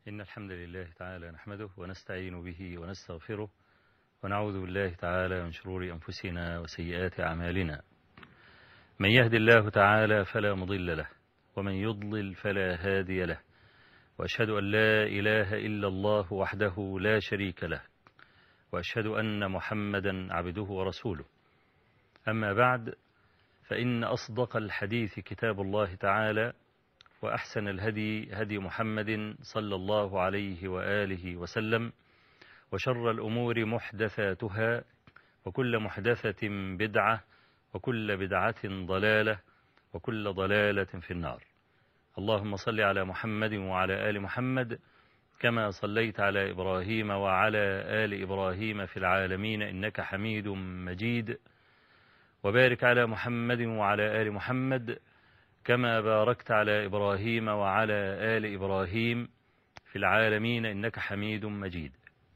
إن الحمد لله تعالى نحمده ونستعين به ونستغفره ونعوذ بالله تعالى من شرور أنفسنا وسيئات أعمالنا. من يهد الله تعالى فلا مضل له ومن يضلل فلا هادي له، وأشهد أن لا إله إلا الله وحده لا شريك له، وأشهد أن محمدا عبده ورسوله. أما بعد، فإن أصدق الحديث كتاب الله تعالى، وأحسن الهدي هدي محمد صلى الله عليه وآله وسلم، وشر الأمور محدثاتها، وكل محدثة بدعة، وكل بدعة ضلالة، وكل ضلالة في النار. اللهم صل على محمد وعلى آل محمد كما صليت على إبراهيم وعلى آل إبراهيم في العالمين إنك حميد مجيد، وبارك على محمد وعلى آل محمد كما باركت على إبراهيم وعلى آل إبراهيم في العالمين إنك حميد مجيد.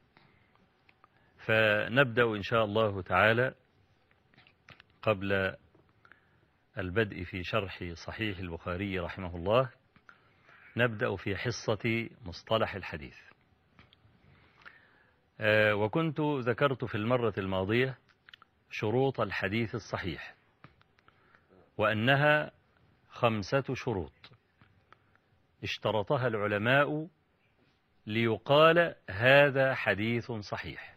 فنبدأ إن شاء الله تعالى قبل البدء في شرح صحيح البخاري رحمه الله، نبدأ في حصة مصطلح الحديث. وكنت ذكرت في المرة الماضية شروط الحديث الصحيح، وأنها 5 شروط اشترطها العلماء ليقال هذا حديث صحيح.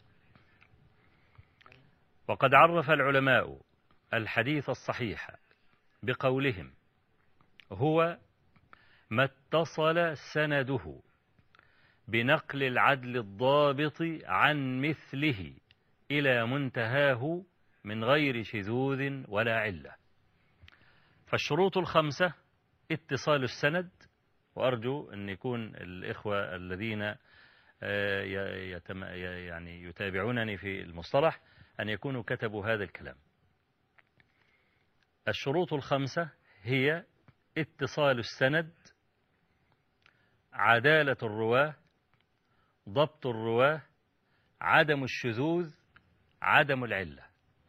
وقد عرف العلماء الحديث الصحيح بقولهم: هو ما اتصل سنده بنقل العدل الضابط عن مثله إلى منتهاه من غير شذوذ ولا علة. فالشروط 5: اتصال السند، وأرجو أن يكون الإخوة الذين يعني يتابعونني في المصطلح أن يكونوا كتبوا هذا الكلام. الشروط 5 هي اتصال السند، عدالة الرواة، ضبط الرواة، عدم الشذوذ، عدم العلة.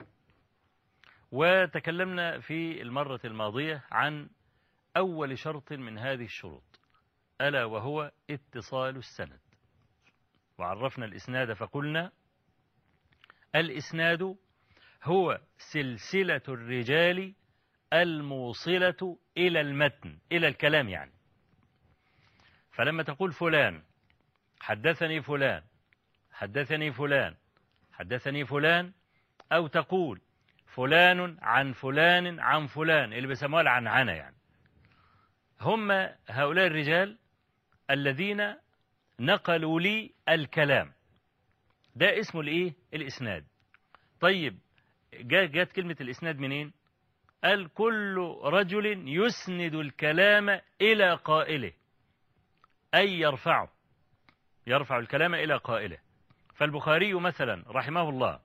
وتكلمنا في المرة الماضية عن أول شرط من هذه الشروط، ألا وهو اتصال السند. وعرفنا الإسناد فقلنا: الإسناد هو سلسلة الرجال الموصلة إلى المتن، إلى الكلام يعني. فلما تقول فلان حدثني فلان حدثني فلان حدثني فلان، أو تقول فلان عن فلان عن فلان، اللي بيسموها العنعنة يعني، هم هؤلاء الرجال الذين نقلوا لي الكلام، ده اسمه الايه؟ الإسناد. طيب جاءت كلمة الإسناد منين؟ قال: كل رجل يسند الكلام إلى قائله، أي يرفع الكلام إلى قائله. فالبخاري مثلا رحمه الله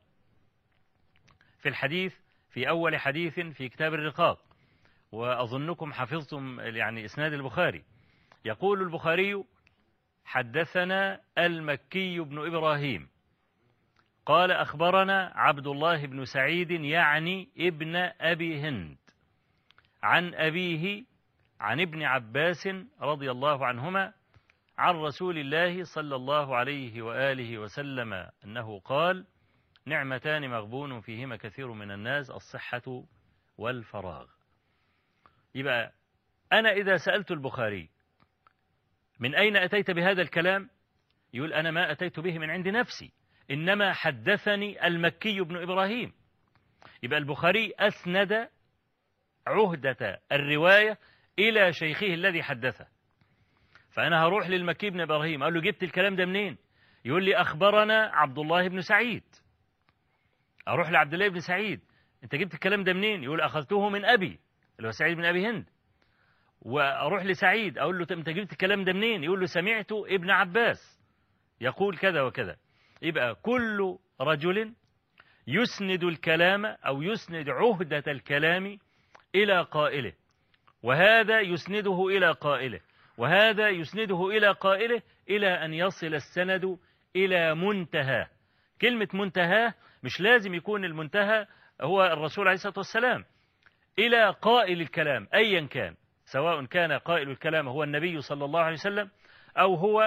في أول حديث في كتاب الرقاق، وأظنكم حفظتم يعني إسناد البخاري، يقول البخاري: حدثنا المكي بن إبراهيم قال أخبرنا عبد الله بن سعيد يعني ابن أبي هند عن أبيه عن ابن عباس رضي الله عنهما عن رسول الله صلى الله عليه وآله وسلم أنه قال: نعمتان مغبون فيهما كثير من الناس، الصحة والفراغ. يبقى أنا إذا سألت البخاري: من أين أتيت بهذا الكلام؟ يقول: أنا ما أتيت به من عند نفسي، إنما حدثني المكي بن إبراهيم. يبقى البخاري أسند عهدة الرواية إلى شيخه الذي حدثه. فأنا هروح للمكي بن إبراهيم أقول له: جبت الكلام ده منين؟ يقول لي: أخبرنا عبد الله بن سعيد. أروح لعبد الله بن سعيد: أنت جبت الكلام ده منين؟ يقول: أخذته من أبي، اللي هو سعيد بن أبي هند. وأروح لسعيد أقول له: أنت جبت الكلام ده منين؟ يقول له: سمعت ابن عباس يقول كذا وكذا. يبقى كل رجل يسند الكلام أو يسند عهدة الكلام إلى قائله، وهذا يسنده إلى قائله، وهذا يسنده إلى قائله، إلى أن يصل السند إلى منتهى. كلمة منتهى مش لازم يكون المنتهى هو الرسول عليه الصلاة والسلام، إلى قائل الكلام أيا كان، سواء كان قائل الكلام هو النبي صلى الله عليه وسلم أو هو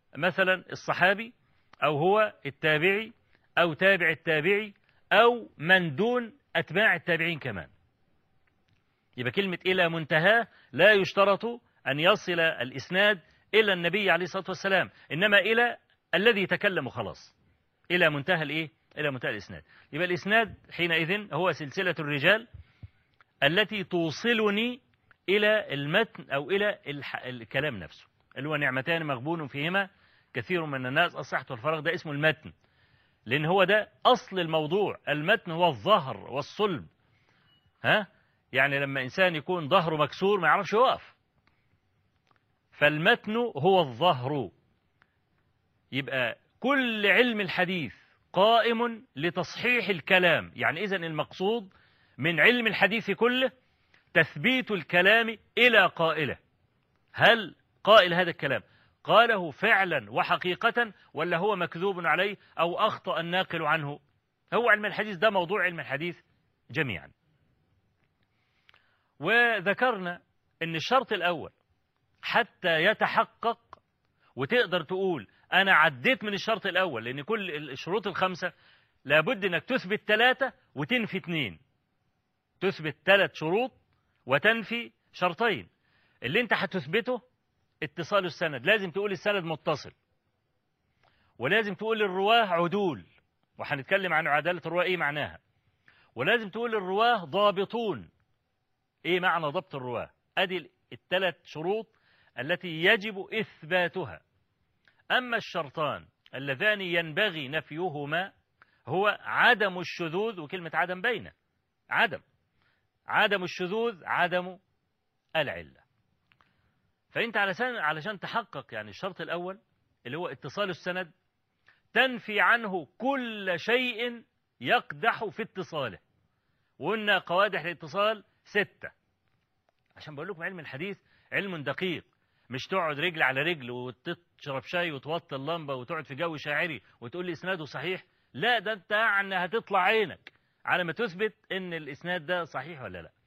مثلا الصحابي أو هو التابعي أو تابع التابعي أو من دون أتباع التابعين كمان. يبقى كلمة إلى منتهى لا يشترط أن يصل الإسناد إلى النبي عليه الصلاة والسلام، إنما إلى الذي يتكلم خلاص، إلى منتهى الإيه؟ إلى منتهى الإسناد. يبقى الإسناد حينئذ هو سلسلة الرجال التي توصلني إلى المتن أو إلى الكلام نفسه، اللي هو نعمتان مغبون فيهما كثير من الناس الصحة والفراغ، ده اسمه المتن، لأن هو ده أصل الموضوع. المتن هو الظهر والصلب. يعني لما إنسان يكون ظهره مكسور ما يعرفش يقف، فالمتن هو الظهر. يبقى كل علم الحديث قائم لتصحيح الكلام. يعني إذن المقصود من علم الحديث كله تثبيت الكلام إلى قائله. هل قائل هذا الكلام قاله فعلا وحقيقة ولا هو مكذوب عليه أو أخطأ الناقل عنه؟ هو علم الحديث ده موضوع علم الحديث جميعا. وذكرنا أن الشرط الأول حتى يتحقق وتقدر تقول أنا عديت من الشرط الأول، لأن كل الشروط الخمسة لابد أنك تثبت 3 وتنفي 2. تثبت 3 شروط وتنفي شرطين. اللي انت هتثبته اتصال السند، لازم تقول السند متصل، ولازم تقول الرواه عدول، وهنتكلم عن عدالة الرواه ايه معناها، ولازم تقول الرواه ضابطون. ايه معنى ضبط الرواه؟ ادي ال3 شروط التي يجب اثباتها. اما الشرطان اللذان ينبغي نفيهما هو عدم الشذوذ، وكلمة عدم بينه عدم الشذوذ عدم العلة. فأنت علشان تحقق يعني الشرط الأول اللي هو اتصال السند تنفي عنه كل شيء يقدح في اتصاله. وقلنا قوادح الاتصال 6. عشان بقول لكم علم الحديث علم دقيق، مش تقعد رجل على رجل وتشرب شاي وتوطي اللمبة وتقعد في جو شاعري وتقول لي إسناده صحيح. لا، ده أنت يعني هتطلع عينك على ما تثبت إن الإسناد ده صحيح ولا لا.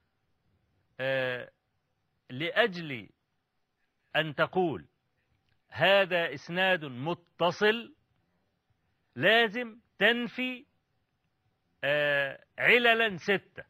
لأجل أن تقول هذا إسناد متصل لازم تنفي عللا 6.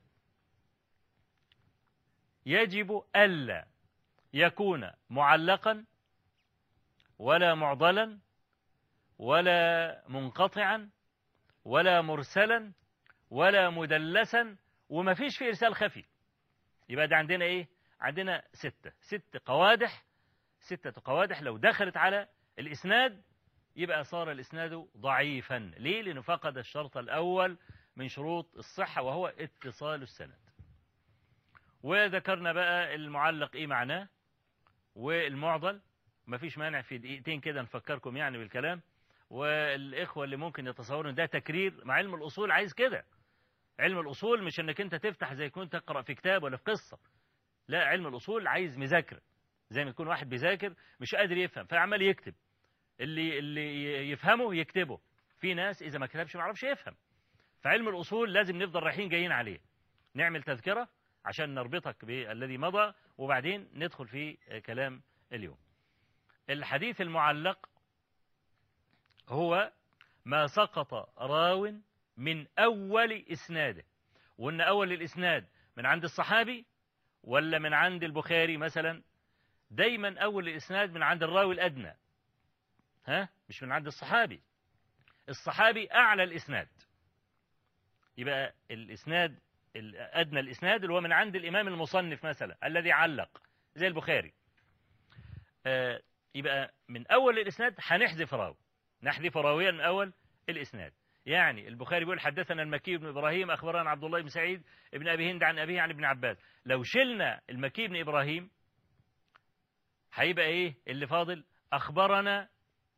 يجب ألا يكون معلقا ولا معضلا ولا منقطعا ولا مرسلا ولا مدلسا، وما فيش فيه إرسال خفي. يبقى ده عندنا إيه؟ عندنا 6 قوادح. 6 قوادح لو دخلت على الإسناد يبقى صار الإسناد ضعيفا. ليه؟ لأنه فقد الشرط الأول من شروط الصحة وهو اتصال السند. وذكرنا بقى المعلق إيه معناه والمعضل. ما فيش مانع في دقيقتين كده نفكركم يعني بالكلام. والإخوة اللي ممكن يتصورون ده تكرير، مع علم الأصول عايز كده. علم الأصول مش أنك أنت تفتح زي كنت تقرأ في كتاب ولا في قصة. لا، علم الأصول عايز مذاكرة، زي ما يكون واحد بيذاكر مش قادر يفهم فعمال يكتب. اللي يفهمه يكتبه. في ناس إذا ما كتبش ما عرفش يفهم. فعلم الأصول لازم نفضل رايحين جايين عليه. نعمل تذكرة عشان نربطك بالذي مضى وبعدين ندخل في كلام اليوم. الحديث المعلق هو ما سقط راو من أول إسناده. وإن أول الإسناد من عند الصحابي ولا من عند البخاري مثلا؟ دايما أول الإسناد من عند الراوي الأدنى، مش من عند الصحابي. الصحابي أعلى الإسناد. يبقى الإسناد الأدنى الإسناد اللي هو من عند الإمام المصنف مثلا الذي علق زي البخاري. يبقى من أول الإسناد هنحذف راوي، نحذف راويا من أول الإسناد. يعني البخاري بيقول حدثنا المكي بن إبراهيم أخبرنا عبد الله بن سعيد ابن أبي هند عن أبيه عن ابن عباس. لو شلنا المكي بن إبراهيم هيبقى إيه اللي فاضل؟ أخبرنا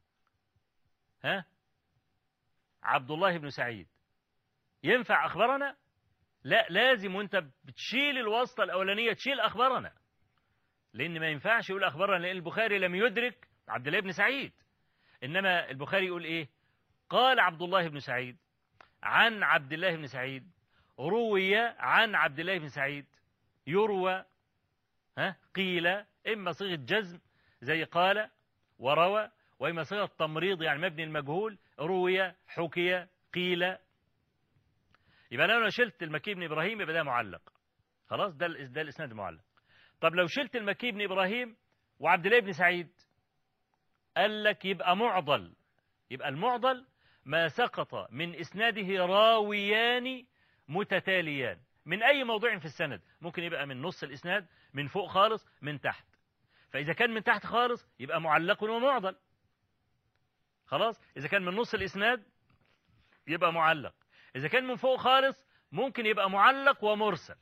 عبد الله بن سعيد. ينفع أخبرنا؟ لا، لازم وانت بتشيل الواسطة الأولانية تشيل أخبرنا، لأن ما ينفعش يقول أخبرنا، لأن البخاري لم يدرك عبد الله بن سعيد. إنما البخاري يقول إيه؟ قال عبد الله بن سعيد عن عبد الله بن سعيد، روي عن عبد الله بن سعيد، يروى، قيل، إما صيغة جزم زي قال وروى، وإما صيغة تمريض يعني مبني المجهول، روي، حكي، قيل. يبقى أنا لو شلت المكي بن إبراهيم يبقى ده معلق، خلاص، ده الإسناد المعلق. طب لو شلت المكي بن إبراهيم وعبد الله بن سعيد، قال لك يبقى معضل. يبقى المعضل ما سقط من إسناده راويان متتاليان من أي موضوع في السند، ممكن يبقى من نص الإسناد، من فوق خالص، من تحت. فإذا كان من تحت خالص يبقى معلق ومعضل، خلاص. إذا كان من نص الإسناد يبقى معلق. إذا كان من فوق خالص ممكن يبقى معلق ومرسل.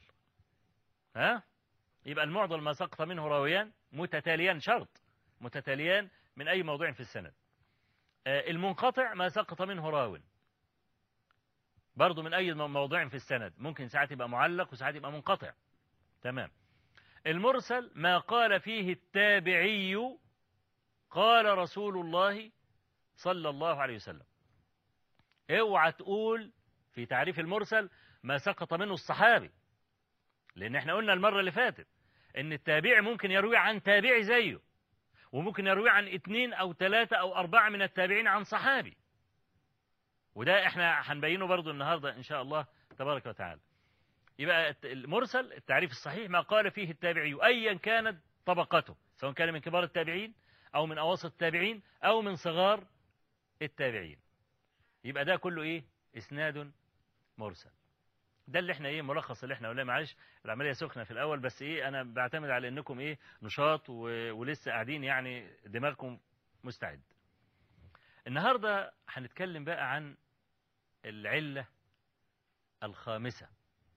يبقى المعضل ما سقط منه راويان متتاليان، شرط متتاليان من أي موضوع في السند. المنقطع ما سقط منه راو برضو من أي موضوع في السند، ممكن ساعات يبقى معلق وساعات يبقى منقطع، تمام. المرسل ما قال فيه التابعي قال رسول الله صلى الله عليه وسلم. اوعى تقول في تعريف المرسل ما سقط منه الصحابي، لأن احنا قلنا المرة اللي فاتت ان التابعي ممكن يروي عن تابعي زيه، وممكن يروي عن 2 أو 3 أو 4 من التابعين عن صحابي، وده احنا هنبينه برضو النهاردة إن شاء الله تبارك وتعالى. يبقى المرسل التعريف الصحيح ما قال فيه التابعي أيا كانت طبقته، سواء كان من كبار التابعين أو من أواسط التابعين أو من صغار التابعين. يبقى ده كله إيه؟ إسناد مرسل. ده اللي احنا ملخص اللي احنا قلنا. معلش العملية سخنة في الأول، بس أنا بعتمد على أنكم نشاط ولسه قاعدين يعني دماغكم مستعد. النهاردة هنتكلم بقى عن العلة الخامسة،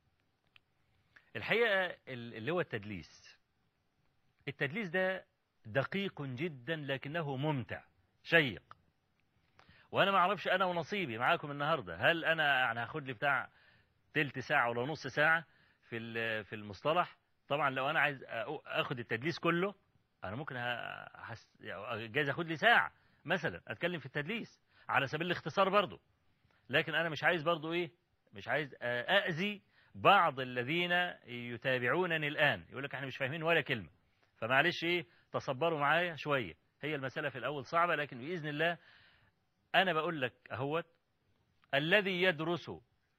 الحقيقة اللي هو التدليس. التدليس ده دقيق جدا لكنه ممتع شيق، وأنا ما أعرفش أنا ونصيبي معاكم النهاردة، هل أنا هاخد لي بتاع تلت ساعة ولا نص ساعة في المصطلح. طبعا لو أنا عايز أخد التدليس كله أنا ممكن جايز أخد لي ساعة مثلا أتكلم في التدليس على سبيل الاختصار برضو، لكن أنا مش عايز برضو مش عايز أأذي بعض الذين يتابعونني الآن، يقول لك احنا مش فاهمين ولا كلمة، فمعلش تصبروا معايا شوية. هي المسألة في الأول صعبة، لكن بإذن الله أنا بقول لك أهوت الذي يدرس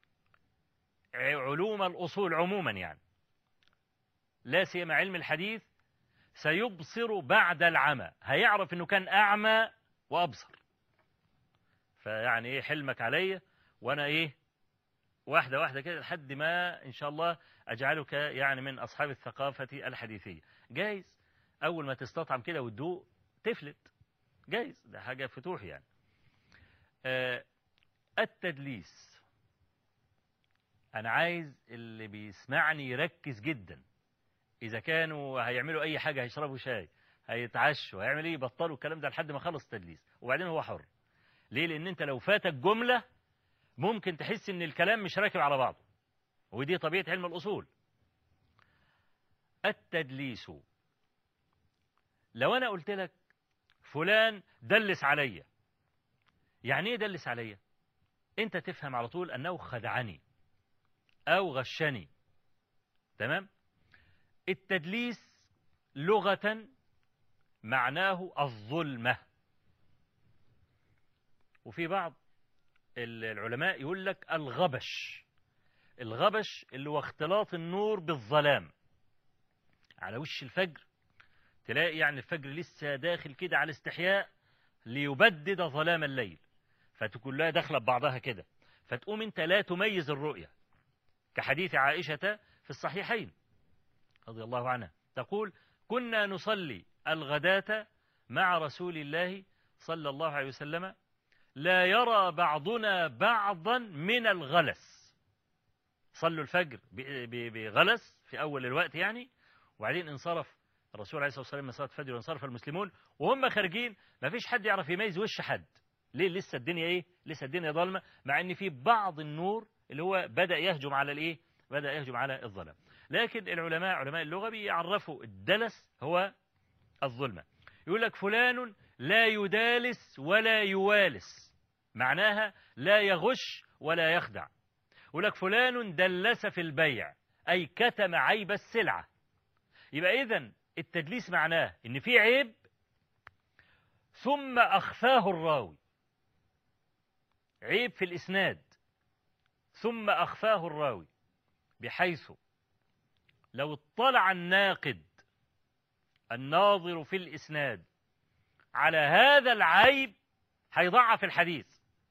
علوم الأصول عموما يعني لا سيما علم الحديث سيبصر بعد العمى، هيعرف انه كان أعمى وأبصر. فيعني حلمك عليا، وانا واحدة واحدة كده لحد ما ان شاء الله اجعلك يعني من اصحاب الثقافة الحديثية. جايز اول ما تستطعم كده وتدوق تفلت، جايز ده حاجة فتوح يعني. التدليس انا عايز اللي بيسمعني يركز جدا. اذا كانوا هيعملوا اي حاجة، هيشربوا شاي، هيتعشوا، هيعمل يبطلوا الكلام ده لحد ما خلص التدليس، وبعدين هو حر. ليه؟ لان انت لو فاتك جملة ممكن تحس ان الكلام مش راكب على بعضه، ودي طبيعة علم الأصول. التدليس، لو أنا قلت لك فلان دلس عليا، يعني ايه دلس عليا؟ انت تفهم على طول أنه خدعني أو غشني، تمام؟ التدليس لغة معناه الظلمة، وفي بعض العلماء يقول لك الغبش. الغبش اللي هو اختلاط النور بالظلام. على وش الفجر تلاقي يعني الفجر لسه داخل كده على استحياء ليبدد ظلام الليل، فتكون لها داخله ببعضها كده، فتقوم انت لا تميز الرؤية، كحديث عائشة في الصحيحين رضي الله عنها تقول: كنا نصلي الغداة مع رسول الله صلى الله عليه وسلم لا يرى بعضنا بعضا من الغلس. صلوا الفجر بغلس في أول الوقت يعني، وبعدين انصرف الرسول عليه الصلاة والسلام من صلاة الفجر وانصرف المسلمون، وهم خارجين ما فيش حد يعرف يميز وش حد. ليه؟ لسه الدنيا لسه الدنيا ظلمة، مع ان في بعض النور اللي هو بدأ يهجم على بدأ يهجم على الظلام. لكن العلماء علماء اللغة بيعرفوا الدلس هو الظلمة. يقول لك فلان لا يدالس ولا يوالس، معناها لا يغش ولا يخدع. يقول لك فلان دلس في البيع، أي كتم عيب السلعة. يبقى إذن التدليس معناه إن في عيب ثم أخفاه الراوي. عيب في الإسناد ثم أخفاه الراوي، بحيث لو اطلع الناقد الناظر في الإسناد على هذا العيب هيضعف الحديث.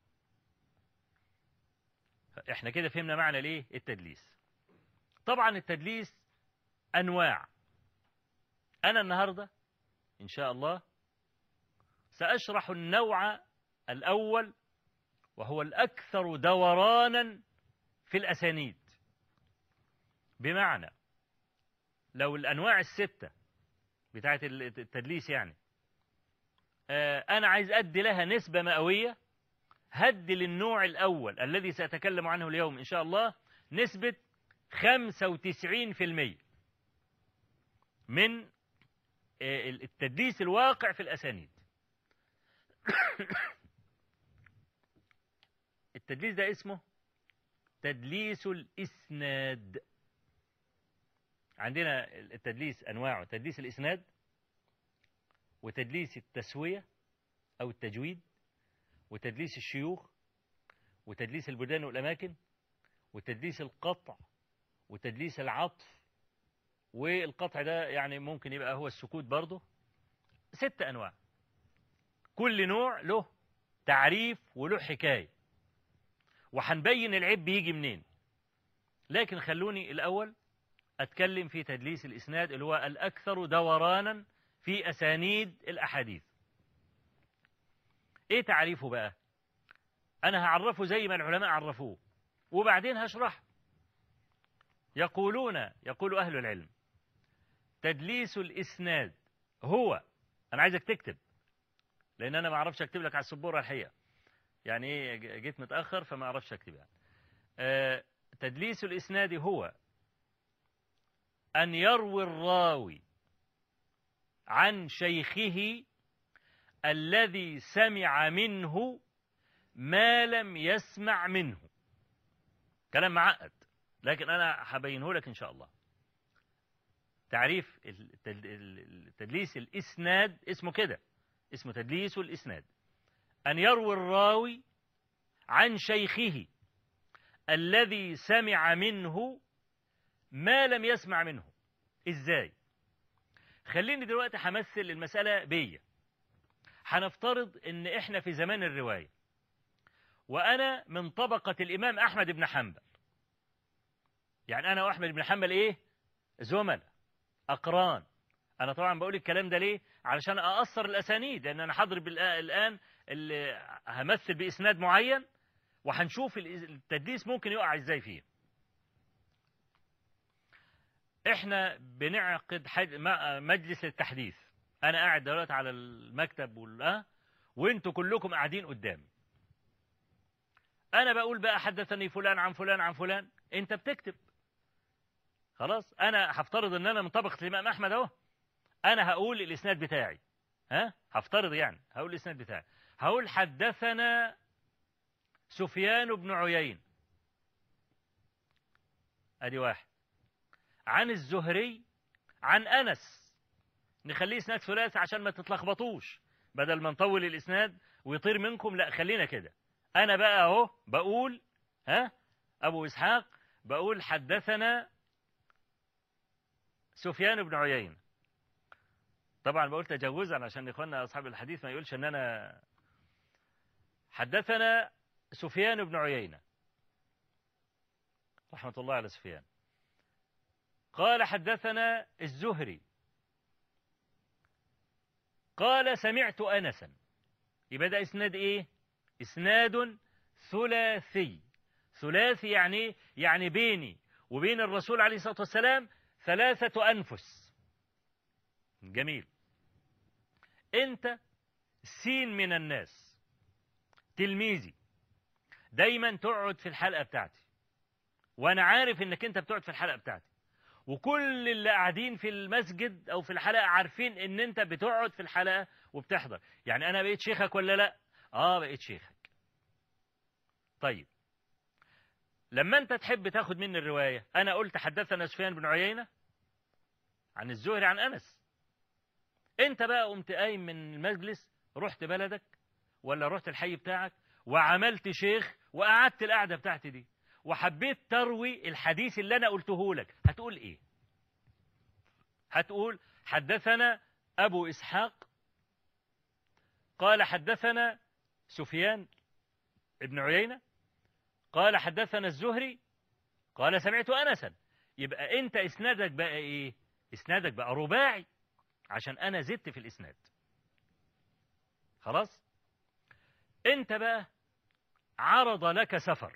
احنا كده فهمنا معنى ليه التدليس. طبعا التدليس أنواع. أنا النهاردة إن شاء الله سأشرح النوع الأول، وهو الأكثر دورانا في الأسانيد. بمعنى لو الأنواع الستة بتاعة التدليس يعني أنا عايز أدي لها نسبة مئوية، هدي للنوع الأول الذي سأتكلم عنه اليوم إن شاء الله نسبة 95% من التدليس الواقع في الأسانيد. التدليس ده اسمه تدليس الإسناد. عندنا التدليس أنواعه: تدليس الإسناد، وتدليس التسوية أو التجويد، وتدليس الشيوخ، وتدليس البلدان والأماكن، وتدليس القطع، وتدليس العطف. والقطع ده يعني ممكن يبقى هو السكوت برضه. 6 أنواع، كل نوع له تعريف وله حكاية، وهنبين العيب بيجي منين. لكن خلوني الأول أتكلم في تدليس الإسناد اللي هو الأكثر دورانا في أسانيد الأحاديث. إيه تعريفه بقى؟ أنا هعرفه زي ما العلماء عرفوه وبعدين هشرح. يقول أهل العلم: تدليس الإسناد هو، أنا عايزك تكتب لأن أنا ما أعرفش أكتب لك على السبورة الحقيقة، يعني إيه جيت متأخر فما أعرفش أكتب يعني. تدليس الإسناد هو أن يروي الراوي عن شيخه الذي سمع منه ما لم يسمع منه. كلام معقد لكن أنا هبينه لك إن شاء الله. تعريف تدليس الإسناد اسمه كده، اسمه تدليس الإسناد: أن يروي الراوي عن شيخه الذي سمع منه ما لم يسمع منه. إزاي؟ خليني دلوقتي همثل المسألة بيا. هنفترض إن إحنا في زمان الرواية، وأنا من طبقة الإمام أحمد بن حنبل. يعني أنا وأحمد بن حنبل إيه؟ زملاء، أقران. أنا طبعا بقول الكلام ده ليه؟ علشان أأثر الأسانيد، لأن أنا حاضر الآن اللي همثل بإسناد معين، وهنشوف التدليس ممكن يقع إزاي فيه. إحنا بنعقد مجلس التحديث. أنا قاعد دلوقتي على المكتب وأنتوا كلكم قاعدين قدامي. أنا بقول بقى حدثني فلان عن فلان عن فلان، أنت بتكتب. خلاص أنا هفترض إن أنا من طبقة الإمام أحمد أهو. أنا هقول الإسناد بتاعي، هفترض يعني هقول الإسناد بتاعي. هقول حدثنا سفيان بن عيين، أدي واحد، عن الزهري عن أنس. نخليه إسناد ثلاثي عشان ما تتلخبطوش، بدل ما نطول الإسناد ويطير منكم. لا خلينا كده. أنا بقى أهو بقول أبو إسحاق بقول حدثنا سفيان بن عيين. طبعا بقول تجوزا عشان إخواننا أصحاب الحديث ما يقولش أن أنا. حدثنا سفيان بن عيينة رحمة الله على سفيان، قال حدثنا الزهري قال سمعت أنسا. يبقى ده إسناد إيه؟ إسناد ثلاثي. ثلاثي يعني يعني بيني وبين الرسول عليه الصلاة والسلام 3 أنفس. جميل. أنت سين من الناس، تلميذي، دايما تقعد في الحلقة بتاعتي، وأنا عارف إنك أنت بتقعد في الحلقة بتاعتي، وكل اللي قاعدين في المسجد أو في الحلقة عارفين إن أنت بتقعد في الحلقة وبتحضر. يعني أنا بقيت شيخك ولا لا؟ بقيت شيخك. طيب لما أنت تحب تاخد مني الرواية، أنا قلت حدثنا سفيان بن عيينة عن الزهري عن أنس. أنت بقى قمت قايم من المجلس رحت بلدك ولا رحت الحي بتاعك وعملت شيخ وقعدت القعدة بتاعتي دي وحبيت تروي الحديث اللي أنا قلته لك، هتقول إيه؟ هتقول حدثنا أبو إسحاق قال حدثنا سفيان ابن عيينة قال حدثنا الزهري قال سمعت أنسا. يبقى أنت إسنادك بقى إيه؟ إسنادك بقى رباعي عشان أنا زدت في الإسناد. خلاص؟ أنت بقى عرض لك سفر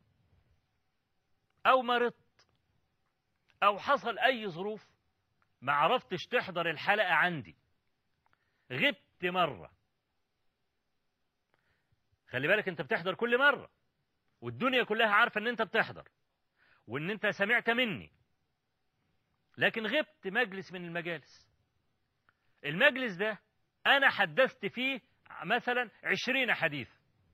أو مرضت أو حصل أي ظروف ما عرفتش تحضر الحلقة عندي، غبت مرة. خلي بالك أنت بتحضر كل مرة والدنيا كلها عارفة أن أنت بتحضر وأن أنت سمعت مني، لكن غبت مجلس من المجالس. المجلس ده أنا حدثت فيه مثلا 20 حديث.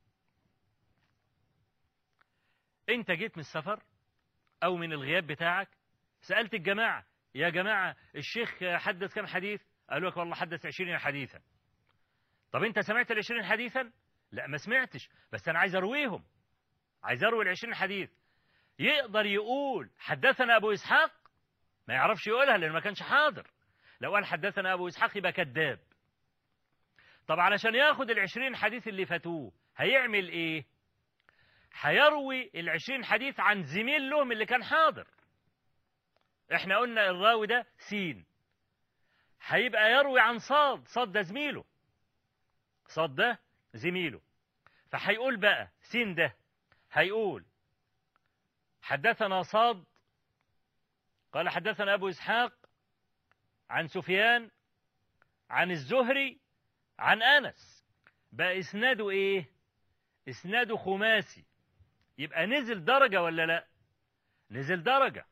أنت جيت من السفر أو من الغياب بتاعك، سألت الجماعة يا جماعة الشيخ حدث كم حديث؟ قالوا لك والله حدث 20 حديثا. طب أنت سمعت 20 حديثا؟ لا ما سمعتش، بس أنا عايز أرويهم، عايز أروي 20 حديث. يقدر يقول حدثنا أبو إسحاق؟ ما يعرفش يقولها لأنه ما كانش حاضر. لو قال حدثنا أبو إسحاق يبقى كذاب. طب علشان ياخد 20 حديث اللي فاتوه هيعمل إيه؟ هيروي 20 حديث عن زميل لهم اللي كان حاضر. احنا قلنا الراوي ده سين، هيبقى يروي عن صاد، صاد ده زميله، صاد ده زميله. فهيقول بقى سين ده هيقول حدثنا صاد قال حدثنا أبو إسحاق عن سفيان عن الزهري عن أنس. بقى إسناده إيه؟ إسناده خماسي. يبقى نزل درجة ولا لا؟ نزل درجة،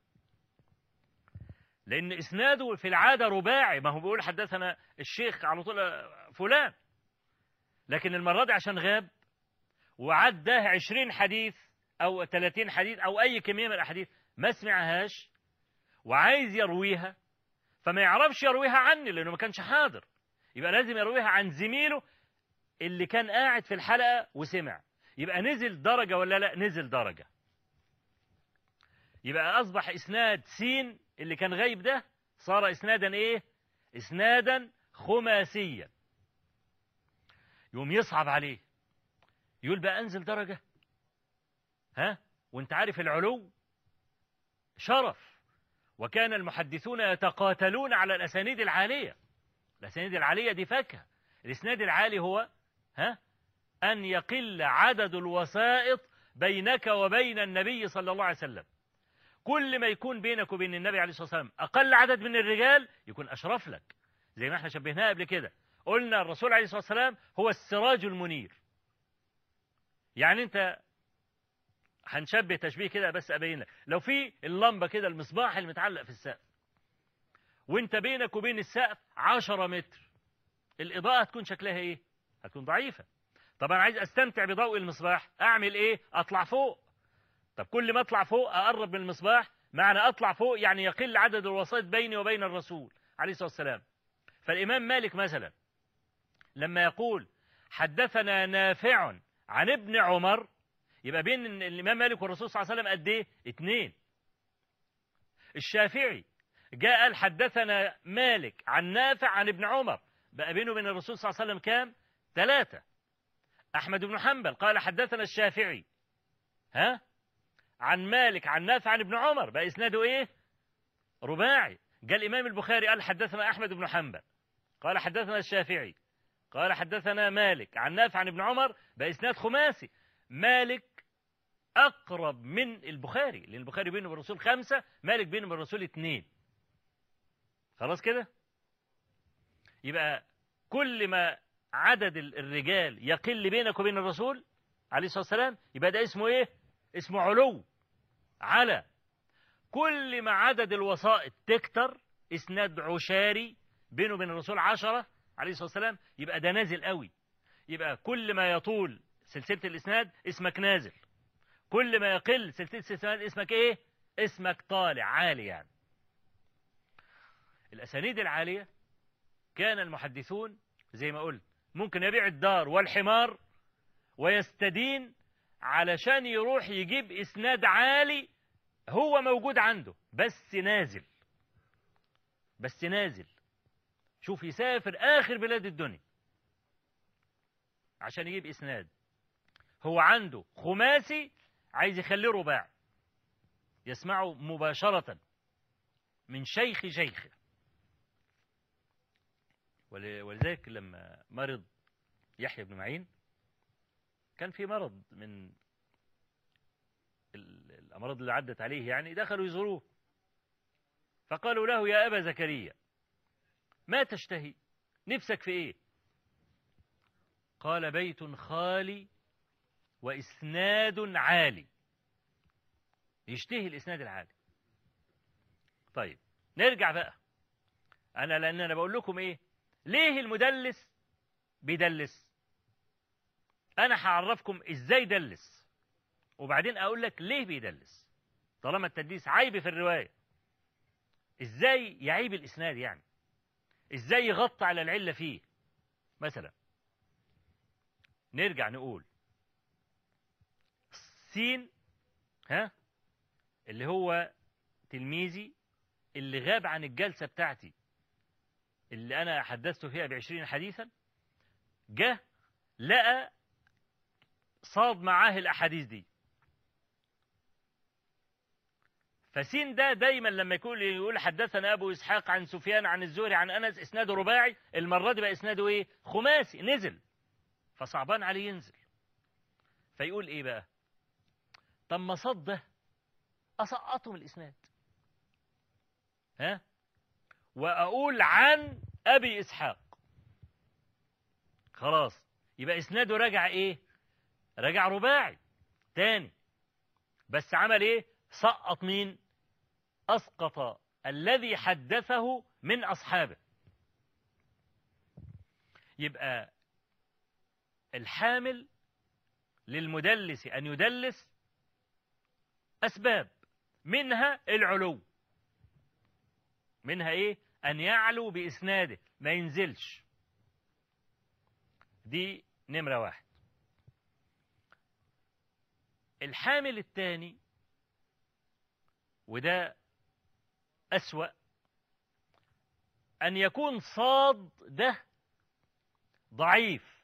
لأن إسناده في العادة رباعي. ما هو بيقول حدثنا الشيخ على طول فلان، لكن المرة دي عشان غاب وعداه 20 حديث أو 30 حديث أو أي كمية من الأحاديث ما سمعهاش وعايز يرويها، فما يعرفش يرويها عني لأنه ما كانش حاضر. يبقى لازم يرويها عن زميله اللي كان قاعد في الحلقة وسمع. يبقى نزل درجة ولا لا؟ نزل درجة. يبقى أصبح إسناد سين اللي كان غايب ده صار إسنادا إيه؟ إسنادا خماسيا. يوم يصعب عليه يقول بقى أنزل درجة؟ ها؟ وانت عارف العلو شرف، وكان المحدثون يتقاتلون على الأسانيد العالية. الأسانيد العالية دي فاكهة. الإسناد العالي هو أن يقل عدد الوسائط بينك وبين النبي صلى الله عليه وسلم. كل ما يكون بينك وبين النبي عليه الصلاة والسلام أقل عدد من الرجال يكون أشرف لك، زي ما احنا شبهناها قبل كده. قلنا الرسول عليه الصلاة والسلام هو السراج المنير. يعني انت هنشبه تشبيه كده بس أبين لك، لو في اللمبة كده المصباح اللي متعلق في السقف وانت بينك وبين السقف 10 متر، الإضاءة هتكون شكلها ايه؟ هتكون ضعيفة. طب أنا عايز أستمتع بضوء المصباح، أعمل إيه؟ أطلع فوق. طب كل ما أطلع فوق أقرب من المصباح، معنى أطلع فوق يعني يقل عدد الوسائط بيني وبين الرسول عليه الصلاة والسلام. فالإمام مالك مثلا لما يقول حدثنا نافع عن ابن عمر، يبقى بين الإمام مالك والرسول صلى الله عليه وسلم قد إيه؟ 2. الشافعي جاء قال حدثنا مالك عن نافع عن ابن عمر، بقى بينه وبين الرسول صلى الله عليه وسلم كام؟ 3. أحمد بن حنبل قال حدثنا الشافعي عن مالك عن نافع عن ابن عمر، بقى إسناده إيه؟ رباعي. جاء الإمام البخاري قال حدثنا أحمد بن حنبل قال حدثنا الشافعي قال حدثنا مالك عن نافع عن ابن عمر، بقى إسناد خماسي. مالك أقرب من البخاري لأن البخاري بينه بالرسول 5، مالك بينه بالرسول 2. خلاص كده؟ يبقى كل ما عدد الرجال يقل بينك وبين الرسول عليه الصلاة والسلام يبقى ده اسمه ايه؟ اسمه علو. على كل ما عدد الوسائط تكتر، اسناد عشاري بينه وبين الرسول 10 عليه الصلاة والسلام، يبقى ده نازل قوي. يبقى كل ما يطول سلسلة الاسناد اسمك نازل، كل ما يقل سلسلة الاسناد اسمك ايه؟ اسمك طالع عالي. يعني الاسانيد العالية كان المحدثون زي ما قلت ممكن يبيع الدار والحمار ويستدين علشان يروح يجيب إسناد عالي هو موجود عنده بس نازل. شوف يسافر آخر بلاد الدنيا عشان يجيب إسناد هو عنده خماسي عايز يخليه رباعي يسمعه مباشرة من شيخه. ولذلك لما مرض يحيى بن معين كان في مرض من الأمراض اللي عدت عليه، يعني دخلوا يزوروه فقالوا له: يا أبا زكريا ما تشتهي؟ نفسك في إيه؟ قال: بيت خالي وإسناد عالي. يشتهي الإسناد العالي. طيب نرجع بقى. لأن أنا بقول لكم إيه؟ ليه المدلس بيدلس؟ أنا هعرفكم إزاي دلس وبعدين أقول لك ليه بيدلس. طالما التدليس عيب في الرواية، إزاي يعيب الإسناد؟ يعني إزاي يغطي على العلة فيه؟ مثلا نرجع نقول سين اللي هو تلميذي اللي غاب عن الجلسة بتاعتي اللي أنا حدثته فيها ب20 حديثا، جه لقى صاد معاه الأحاديث دي. فسين ده دايما لما يقول حدثنا أبو إسحاق عن سفيان عن الزهري عن أنس إسناده رباعي، المرة دي بقى إسناده إيه؟ خماسي، نزل، فصعبان عليه ينزل. فيقول إيه بقى؟ طب ما صاد ده أسقطه من الإسناد، وأقول عن أبي إسحاق، خلاص يبقى إسناده رجع إيه؟ رجع رباعي تاني. بس عمل إيه؟ سقط مين؟ أسقط الذي حدثه من أصحابه. يبقى الحامل للمدلس أن يدلس أسباب، منها العلو، منها إيه؟ أن يعلو بإسناده ما ينزلش. دي نمرة واحد. الحامل الثاني وده أسوأ، أن يكون صاد ده ضعيف.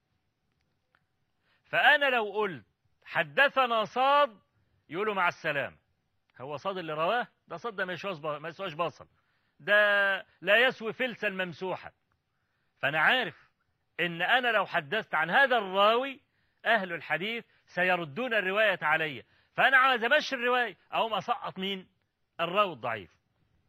فأنا لو قلت حدثنا صاد يقولوا مع السلامة، هو صاد اللي رواه ده؟ صاد ده ما يسواش بصل، ده لا يسوي فلسا ممسوحا. فأنا عارف إن أنا لو حدثت عن هذا الراوي أهل الحديث سيردون الرواية علي، فأنا عايز أمشي الرواية أقوم أسقط مين؟ الراوي الضعيف.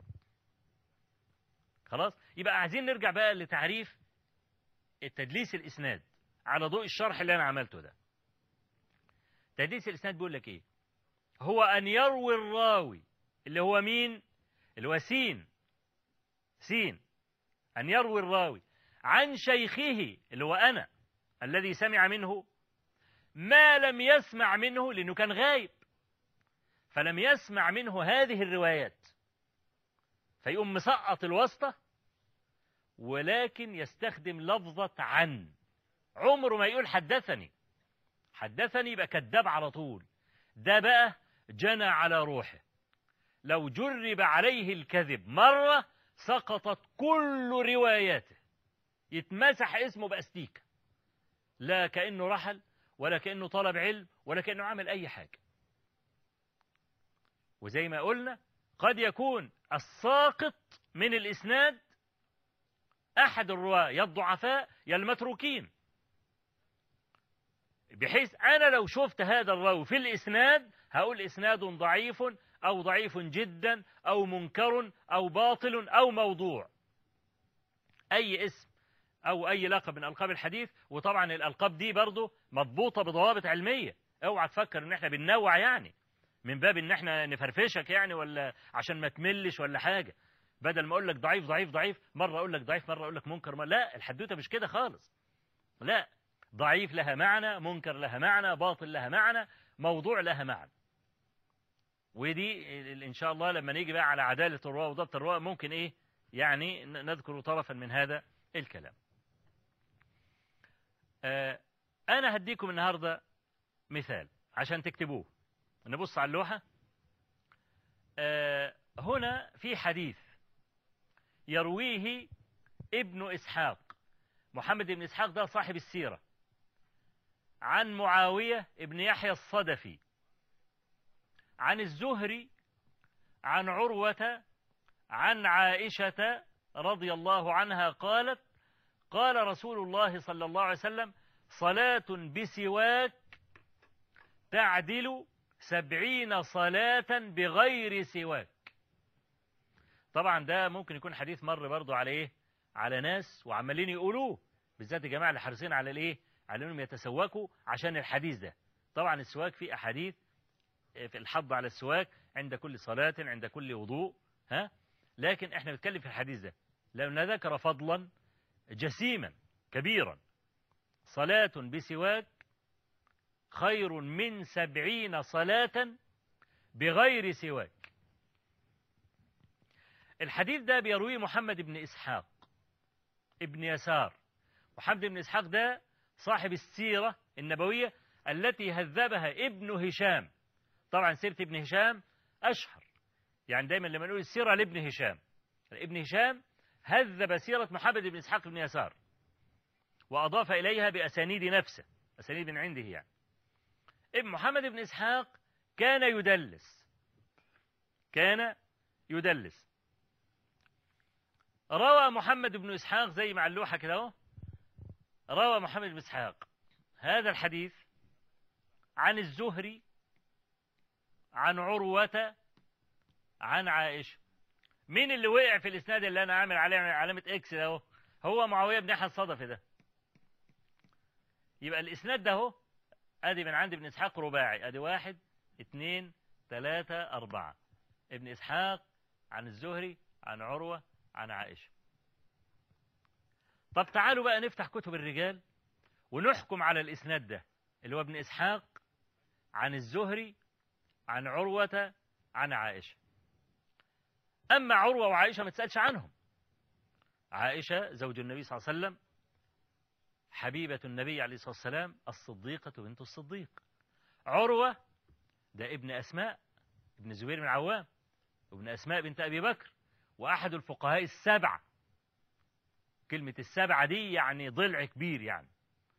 خلاص. يبقى عايزين نرجع بقى لتعريف التدليس الإسناد على ضوء الشرح اللي أنا عملته ده. تدليس الإسناد بيقول لك إيه؟ هو أن يروي الراوي اللي هو مين؟ اللي هو سين أن يروي الراوي عن شيخه اللي هو أنا الذي سمع منه ما لم يسمع منه، لأنه كان غايب فلم يسمع منه هذه الروايات، فيقوم مسقط الواسطة ولكن يستخدم لفظة عن. عمره ما يقول حدثني يبقى كذاب على طول. ده بقى جنى على روحه، لو جرب عليه الكذب مرة سقطت كل رواياته، يتمسح اسمه بأستيكة، لا كأنه رحل ولا كأنه طلب علم ولا كأنه عمل أي حاجة. وزي ما قلنا قد يكون الساقط من الإسناد أحد الرواة يا الضعفاء يا المتروكين، بحيث أنا لو شفت هذا الراوي في الإسناد هقول إسناد ضعيف أو ضعيف جدا أو منكر أو باطل أو موضوع، أي اسم أو أي لقب من ألقاب الحديث. وطبعا الألقاب دي برضو مضبوطة بضوابط علمية، اوعى تفكر إن احنا بننوع يعني من باب إن احنا نفرفشك يعني ولا عشان ما تملش ولا حاجة. بدل ما أقول لك ضعيف ضعيف ضعيف مرة أقول لك ضعيف مرة أقول لك منكر مرة، لا، الحدوتة مش كده خالص. لا، ضعيف لها معنى، منكر لها معنى، باطل لها معنى، موضوع لها معنى. ودي إن شاء الله لما نيجي بقى على عدالة الرواة وضبط الرواة ممكن إيه يعني نذكر طرفا من هذا الكلام. أنا هديكم النهاردة مثال عشان تكتبوه. نبص على اللوحة. هنا في حديث يرويه ابن إسحاق، محمد بن إسحاق ده صاحب السيرة، عن معاوية ابن يحيى الصدفي عن الزهري عن عروة عن عائشة رضي الله عنها قالت: قال رسول الله صلى الله عليه وسلم: صلاة بسواك تعدل 70 صلاة بغير سواك. طبعا ده ممكن يكون حديث مر برضو على ايه، على ناس وعمالين يقولوه، بالذات الجماعة اللي حريصين على الايه، على انهم يتسوكوا عشان الحديث ده. طبعا السواك فيه احاديث في الحض على السواك عند كل صلاة عند كل وضوء، لكن احنا بنتكلم في الحديث ده لأنه ذكر فضلا جسيما كبيرا: صلاة بسواك خير من 70 صلاة بغير سواك. الحديث ده بيرويه محمد بن إسحاق ابن يسار. محمد بن إسحاق ده صاحب السيرة النبوية التي هذبها ابن هشام. طبعا سيرة ابن هشام أشهر، يعني دايما لما نقول السيرة لابن هشام، ابن هشام هذب سيرة محمد بن إسحاق بن يسار وأضاف إليها بأسانيد نفسه، أسانيد من عنده يعني. ابن محمد بن إسحاق كان يدلس. روى محمد بن إسحاق زي مع اللوحة كده اهو، روى محمد بن إسحاق هذا الحديث عن الزهري عن عروة عن عائشة. مين اللي وقع في الإسناد اللي أنا عامل عليه علامة إكس ده اهو؟ هو معاوية بن يحيى الصدفي ده. يبقى الإسناد ده اهو، أدي من عند ابن إسحاق رباعي، أدي 1 2 3 4، ابن إسحاق عن الزهري عن عروة عن عائشة. طب تعالوا بقى نفتح كتب الرجال ونحكم على الإسناد ده اللي هو ابن إسحاق عن الزهري عن عروة عن عائشة. أما عروة وعائشة ما تسألش عنهم. عائشة زوج النبي صلى الله عليه وسلم، حبيبة النبي عليه الصلاة والسلام، الصديقة بنت الصديق. عروة ده ابن أسماء ابن زبير بن عوام، وابن أسماء بنت أبي بكر، وأحد الفقهاء السبعة. كلمة السبعة دي يعني ضلع كبير، يعني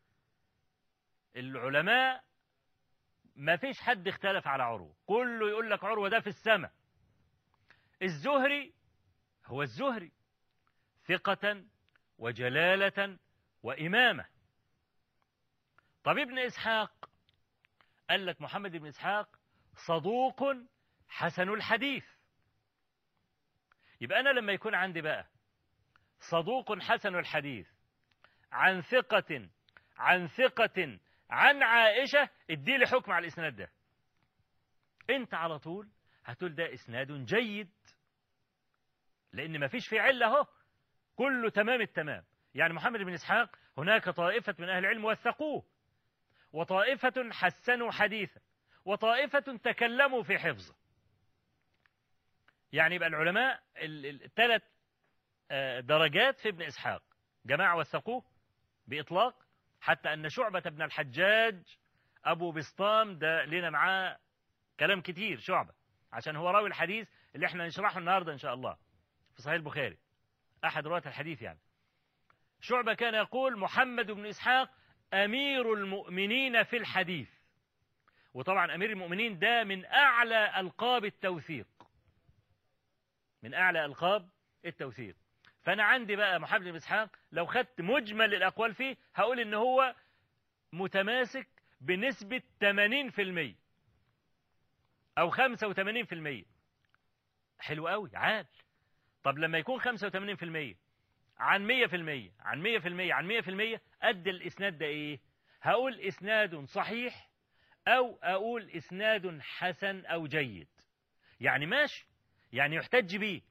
العلماء ما فيش حد اختلف على عروة، كله يقول لك عروة ده في السماء. الزهري هو الزهري، ثقة وجلالة وإمامة. طب ابن إسحاق قال لك محمد بن إسحاق صدوق حسن الحديث. يبقى أنا لما يكون عندي بقى صدوق حسن الحديث عن ثقة عن عائشة، ادي لي حكم على الإسناد ده. انت على طول هتقول ده إسناد جيد، لأن ما فيش فيه علة اهو، كله تمام التمام. يعني محمد بن إسحاق هناك طائفة من أهل العلم وثقوه، وطائفة حسنوا حديثا، وطائفة تكلموا في حفظه. يعني يبقى العلماء الثلاث درجات في ابن إسحاق: جماعة وثقوه بإطلاق، حتى أن شعبة بن الحجاج أبو بسطام ده لنا معاه كلام كتير، شعبة عشان هو راوي الحديث اللي احنا نشرحه النهاردة إن شاء الله في صحيح البخاري، أحد رواة الحديث. يعني شعبة كان يقول محمد بن إسحاق أمير المؤمنين في الحديث. وطبعا أمير المؤمنين ده من أعلى ألقاب التوثيق، من أعلى ألقاب التوثيق. فأنا عندي بقى محمد بن إسحاق لو خدت مجمل الأقوال فيه هقول إن هو متماسك بنسبة 80% أو 85%. حلو قوي، عال. طب لما يكون 85% عن 100% عن 100% عن 100%، قد الإسناد ده إيه؟ هقول إسناد صحيح أو أقول إسناد حسن أو جيد. يعني ماشي، يعني يحتج بيه.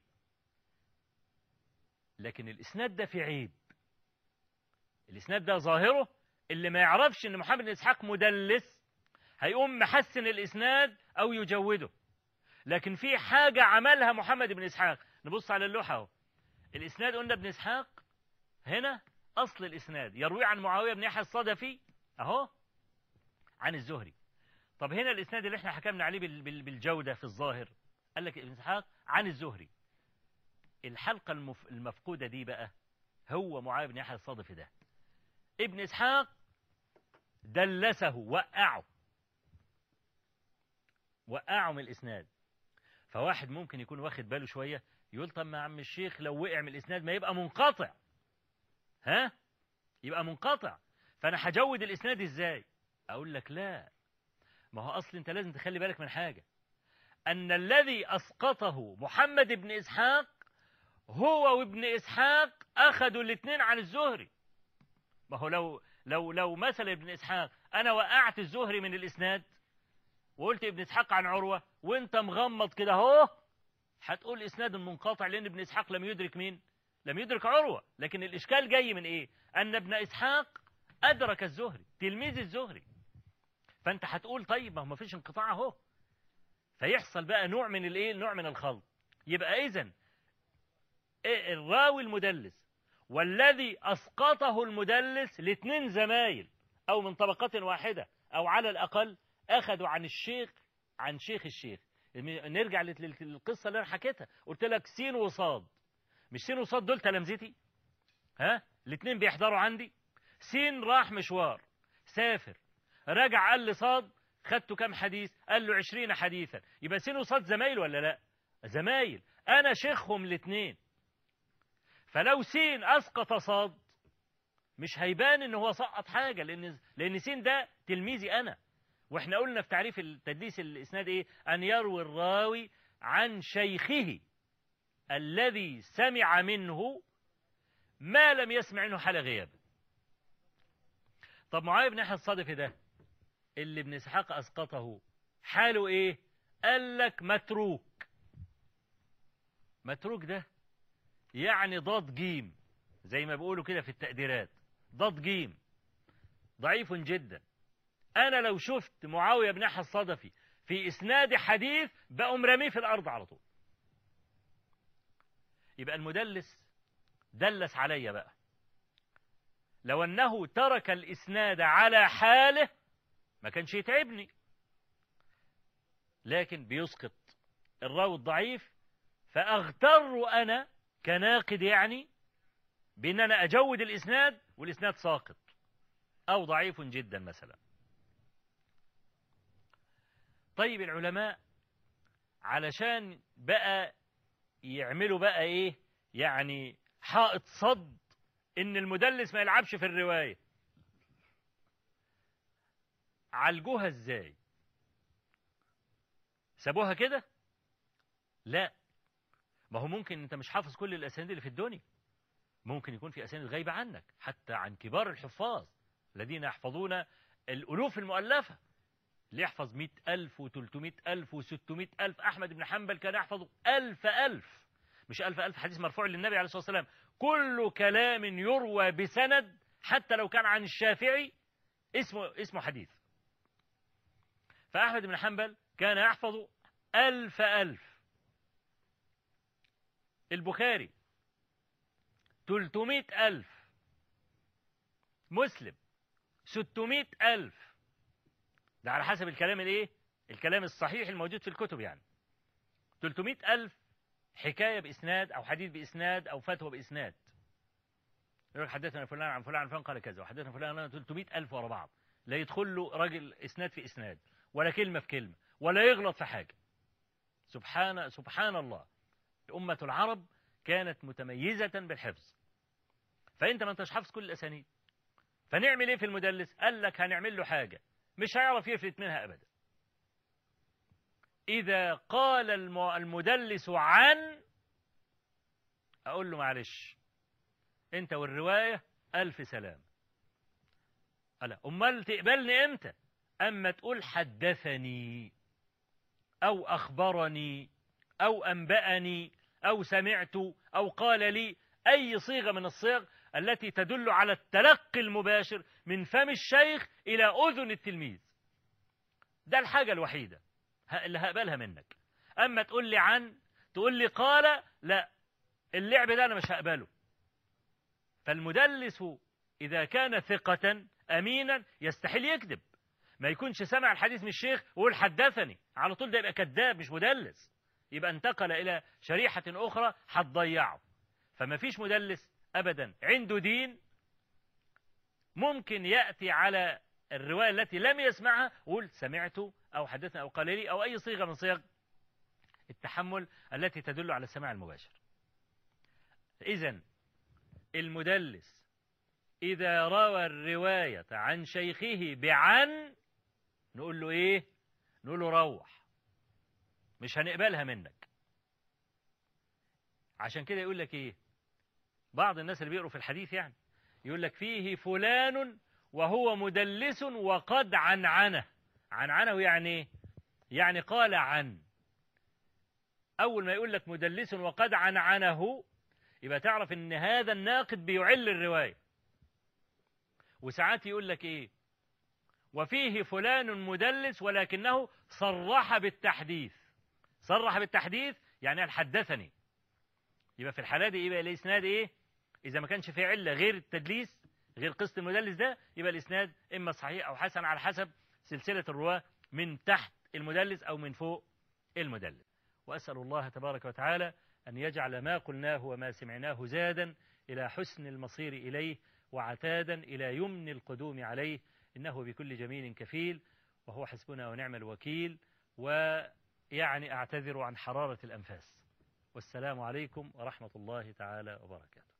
لكن الإسناد ده في عيب، الإسناد ده ظاهره اللي ما يعرفش إن محمد بن إسحاق مدلس هيقوم محسن الإسناد أو يجوده. لكن في حاجة عملها محمد بن إسحاق. نبص على اللوحة اهو، الإسناد قلنا ابن إسحاق هنا أصل الإسناد يروي عن معاوية بن يحيى الصدفي أهو عن الزهري. طب هنا الإسناد اللي احنا حكمنا عليه بالجودة في الظاهر، قال لك ابن إسحاق عن الزهري. الحلقة المفقودة دي بقى هو معاوية بن يحيى الصدفي ده. ابن إسحاق دلسه، وقعه من الإسناد. فواحد ممكن يكون واخد باله شوية يقول طب ما عم الشيخ لو وقع من الإسناد ما يبقى منقطع، ها يبقى منقطع، فأنا هجود الإسناد إزاي؟ أقول لك لا، ما هو أصل أنت لازم تخلي بالك من حاجة، أن الذي أسقطه محمد بن إسحاق هو وابن إسحاق أخذوا الاثنين عن الزهري. ما هو لو مثلا ابن إسحاق أنا وقعت الزهري من الإسناد وقلت ابن إسحاق عن عروة وانت مغمض كده اهو، هتقول إسناد منقطع لأن ابن إسحاق لم يدرك مين؟ لم يدرك عروة. لكن الإشكال جاي من إيه؟ أن ابن إسحاق أدرك الزهري، تلميذ الزهري، فأنت هتقول طيب ما فيش انقطاع اهو، فيحصل بقى نوع من الإيه؟ نوع من الخلط. يبقى إذن الراوي المدلس والذي أسقطه المدلس الاثنين زمايل أو من طبقة واحدة أو على الأقل أخذوا عن الشيخ عن شيخ الشيخ. نرجع للقصة اللي أنا حكيتها، قلت لك سين وصاد، مش سين وصاد دول تلامذتي، ها الاثنين بيحضروا عندي. سين راح مشوار سافر رجع قال لي صاد خدته كام حديث؟ قال له 20 حديثا. يبقى سين وصاد زمايل ولا لا؟ زمايل، أنا شيخهم الاثنين. فلو سين أسقط صاد مش هيبان إن هو سقط حاجة، لأن سين ده تلميذي أنا. واحنا قلنا في تعريف التدليس الإسناد إيه؟ أن يروي الراوي عن شيخه الذي سمع منه ما لم يسمع منه حال غياب. طب معاوية بن يحيى الصدفي ده اللي ابن إسحاق أسقطه حاله إيه؟ قال لك متروك. متروك ده يعني ضاد جيم زي ما بيقولوا كده في التقديرات، ضاد جيم، ضعيف جدا. أنا لو شفت معاوية بن يحيى الصدفي في إسناد حديث بقوم رميه في الأرض على طول. يبقى المدلس دلس عليا بقى. لو أنه ترك الإسناد على حاله ما كانش يتعبني، لكن بيسقط الراوي الضعيف، فأغتر أنا كناقد يعني بأن أنا أجود الإسناد والإسناد ساقط أو ضعيف جدا مثلا. طيب العلماء علشان بقى يعملوا بقى إيه؟ يعني حائط صد إن المدلس ما يلعبش في الرواية، عالجوها إزاي؟ سابوها كده؟ لا، ما هو ممكن أنت مش حافظ كل الأسانيد اللي في الدنيا، ممكن يكون في أسانيد غايبة عنك حتى عن كبار الحفاظ الذين يحفظون الألوف المؤلفة، اللي يحفظ 100,000 و300,000 و600,000. أحمد بن حنبل كان يحفظ 1000 مش 1000 حديث مرفوع للنبي عليه الصلاة والسلام. كل كلام يروى بسند حتى لو كان عن الشافعي اسمه حديث. فأحمد بن حنبل كان يحفظ 1000. البخاري 300,000، مسلم 600,000. ده على حسب الكلام الايه؟ الكلام الصحيح الموجود في الكتب يعني. 300,000 حكاية بإسناد أو حديث بإسناد أو فتوى بإسناد. يقول حدثنا فلان عن فلان عن فلان قال كذا، وحدثنا فلان 300,000 ورا بعض، لا يدخل له راجل إسناد في إسناد ولا كلمة في كلمة ولا يغلط في حاجة. سبحان الله، أمة العرب كانت متميزة بالحفظ. فأنت ما انتش حافظ كل الأسانيد، فنعمل إيه في المدلس؟ قال لك هنعمل له حاجة مش هيعرف يفلت منها أبدا. إذا قال المدلس عن، أقول له معلش أنت والرواية 1000 سلام. ألا أمال تقبلني إمتى؟ أما تقول حدثني أو أخبرني أو أنبأني أو سمعت أو قال لي، أي صيغة من الصيغ التي تدل على التلقي المباشر من فم الشيخ إلى أذن التلميذ. ده الحاجة الوحيدة اللي هقبلها منك. أما تقول لي عن، تقول لي قال، لا، اللعب ده أنا مش هقبله. فالمدلس إذا كان ثقة أمينا يستحيل يكذب. ما يكونش سمع الحديث من الشيخ ويقول حدثني على طول، ده يبقى كذاب مش مدلس، يبقى انتقل إلى شريحة أخرى هتضيعه. فما فيش مدلس أبدا عنده دين ممكن يأتي على الرواية التي لم يسمعها ويقول سمعته أو حدثنا أو قال لي أو أي صيغة من صيغ التحمل التي تدل على السماع المباشر. إذن المدلس إذا روى الرواية عن شيخه بعن نقول له إيه؟ نقول له روح، مش هنقبلها منك. عشان كده يقول لك إيه؟ بعض الناس اللي بيقروا في الحديث يعني يقول لك فيه فلان وهو مدلس وقد عنعنه. عنعنه يعني إيه؟ يعني قال عن. أول ما يقول لك مدلس وقد عنعنه يبقى تعرف إن هذا الناقد بيعل الرواية. وساعات يقول لك إيه؟ وفيه فلان مدلس ولكنه صرح بالتحديث. صرح بالتحديث يعني قال حدثني. يبقى في الحالة دي يبقى الإسناد إيه؟ إذا ما كانش في علة غير التدليس، غير قسط المدلس ده، يبقى الإسناد إما صحيح أو حسن على حسب سلسلة الرواة من تحت المدلس أو من فوق المدلس. وأسأل الله تبارك وتعالى أن يجعل ما قلناه وما سمعناه زادا إلى حسن المصير إليه وعتادا إلى يمن القدوم عليه، إنه بكل جميل كفيل وهو حسبنا ونعم الوكيل. ويعني أعتذر عن حرارة الأنفاس. والسلام عليكم ورحمة الله تعالى وبركاته.